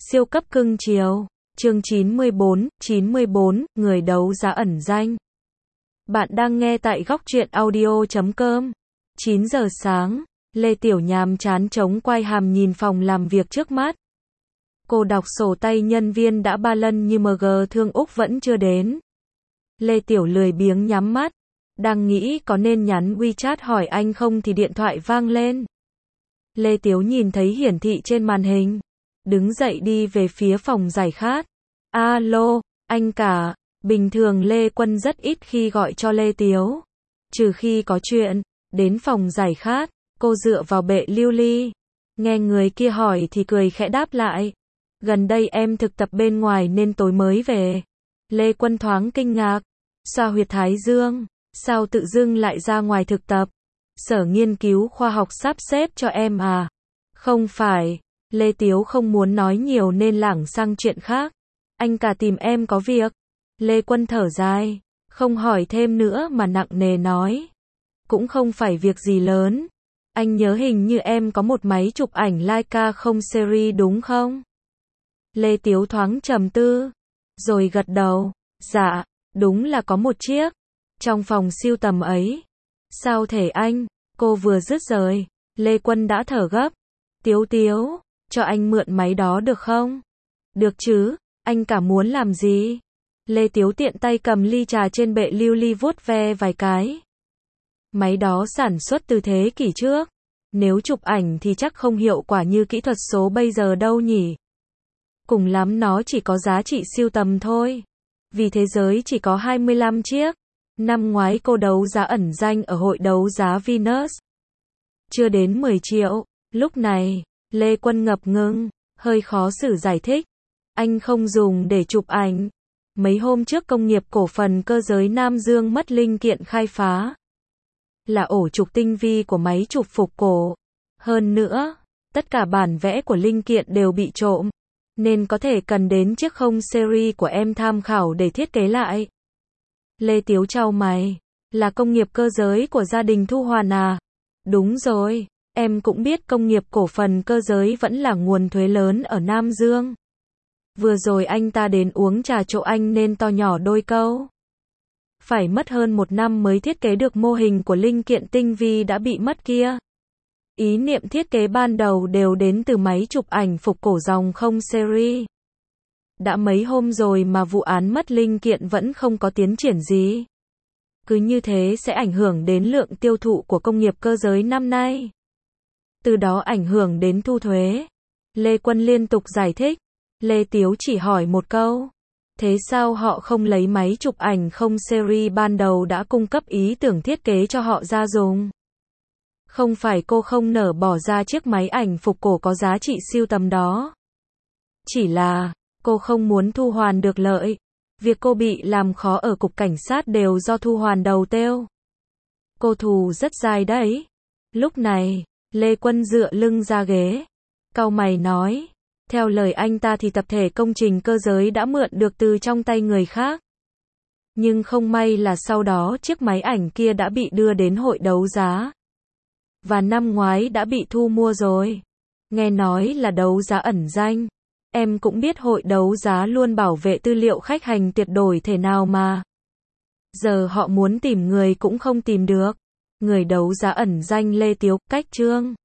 Siêu cấp cưng chiều. Chương 94, người đấu giá ẩn danh. Bạn đang nghe tại góc truyện audio.com. 9 giờ sáng, Lê Tiểu nhàm chán chống quai hàm nhìn phòng làm việc trước mắt. Cô đọc sổ tay nhân viên đã 3 lần nhưng MG Thương Úc vẫn chưa đến. Lê Tiểu lười biếng nhắm mắt, đang nghĩ có nên nhắn WeChat hỏi anh không thì điện thoại vang lên. Lê Tiểu nhìn thấy hiển thị trên màn hình, đứng dậy đi về phía phòng giải khát. Alo, anh cả. Bình thường Lê Quân rất ít khi gọi cho Lê Tiểu, trừ khi có chuyện. Đến phòng giải khát, cô dựa vào bệ lưu ly, nghe người kia hỏi thì cười khẽ đáp lại. Gần đây em thực tập bên ngoài nên tối mới về. Lê Quân thoáng kinh ngạc, xoa huyệt thái dương, sao tự dưng lại ra ngoài thực tập? Sở nghiên cứu khoa học sắp xếp cho em à? Không phải. Lê Tiếu không muốn nói nhiều nên lảng sang chuyện khác. Anh cả tìm em có việc. Lê Quân thở dài, không hỏi thêm nữa mà nặng nề nói. Cũng không phải việc gì lớn. Anh nhớ hình như em có một máy chụp ảnh Leica không series đúng không? Lê Tiếu thoáng trầm tư, rồi gật đầu. Dạ, đúng là có một chiếc. Trong phòng siêu tầm ấy. Sao thể anh? Cô vừa dứt lời, Lê Quân đã thở gấp. Tiếu Tiếu, cho anh mượn máy đó được không? Được chứ, anh cả muốn làm gì? Lê Tiếu tiện tay cầm ly trà trên bệ lưu ly vuốt ve vài cái. Máy đó sản xuất từ thế kỷ trước. Nếu chụp ảnh thì chắc không hiệu quả như kỹ thuật số bây giờ đâu nhỉ. Cùng lắm nó chỉ có giá trị sưu tầm thôi. Vì thế giới chỉ có 25 chiếc. Năm ngoái cô đấu giá ẩn danh ở hội đấu giá Venus. Chưa đến 10 triệu. Lúc này, Lê Quân ngập ngừng, hơi khó xử giải thích. Anh không dùng để chụp ảnh. Mấy hôm trước công nghiệp cổ phần cơ giới Nam Dương mất linh kiện khai phá. Là ổ trục tinh vi của máy chụp phục cổ. Hơn nữa, tất cả bản vẽ của linh kiện đều bị trộm. Nên có thể cần đến chiếc không series của em tham khảo để thiết kế lại. Lê Tiếu chau mày. Là công nghiệp cơ giới của gia đình Thu Hoàn à? Đúng rồi, em cũng biết công nghiệp cổ phần cơ giới vẫn là nguồn thuế lớn ở Nam Dương. Vừa rồi anh ta đến uống trà chỗ anh nên to nhỏ đôi câu. Phải mất hơn 1 năm mới thiết kế được mô hình của linh kiện tinh vi đã bị mất kia. Ý niệm thiết kế ban đầu đều đến từ máy chụp ảnh phục cổ dòng không series. Đã mấy hôm rồi mà vụ án mất linh kiện vẫn không có tiến triển gì. Cứ như thế sẽ ảnh hưởng đến lượng tiêu thụ của công nghiệp cơ giới năm nay. Từ đó ảnh hưởng đến thu thuế. Lê Quân liên tục giải thích. Lê Tiếu chỉ hỏi một câu. Thế sao họ không lấy máy chụp ảnh không series ban đầu đã cung cấp ý tưởng thiết kế cho họ ra dùng? Không phải cô không nỡ bỏ ra chiếc máy ảnh phục cổ có giá trị sưu tầm đó. Chỉ là, cô không muốn Thu Hoàn được lợi. Việc cô bị làm khó ở cục cảnh sát đều do Thu Hoàn đầu têu. Cô thù rất dài đấy. Lúc này, Lê Quân dựa lưng ra ghế. Cau mày nói. Theo lời anh ta thì tập thể công trình cơ giới đã mượn được từ trong tay người khác. Nhưng không may là sau đó chiếc máy ảnh kia đã bị đưa đến hội đấu giá. Và năm ngoái đã bị thu mua rồi. Nghe nói là đấu giá ẩn danh. Em cũng biết hội đấu giá luôn bảo vệ tư liệu khách hàng tuyệt đối thể nào mà. Giờ họ muốn tìm người cũng không tìm được. Người đấu giá ẩn danh Lê Tiếu, cách chương.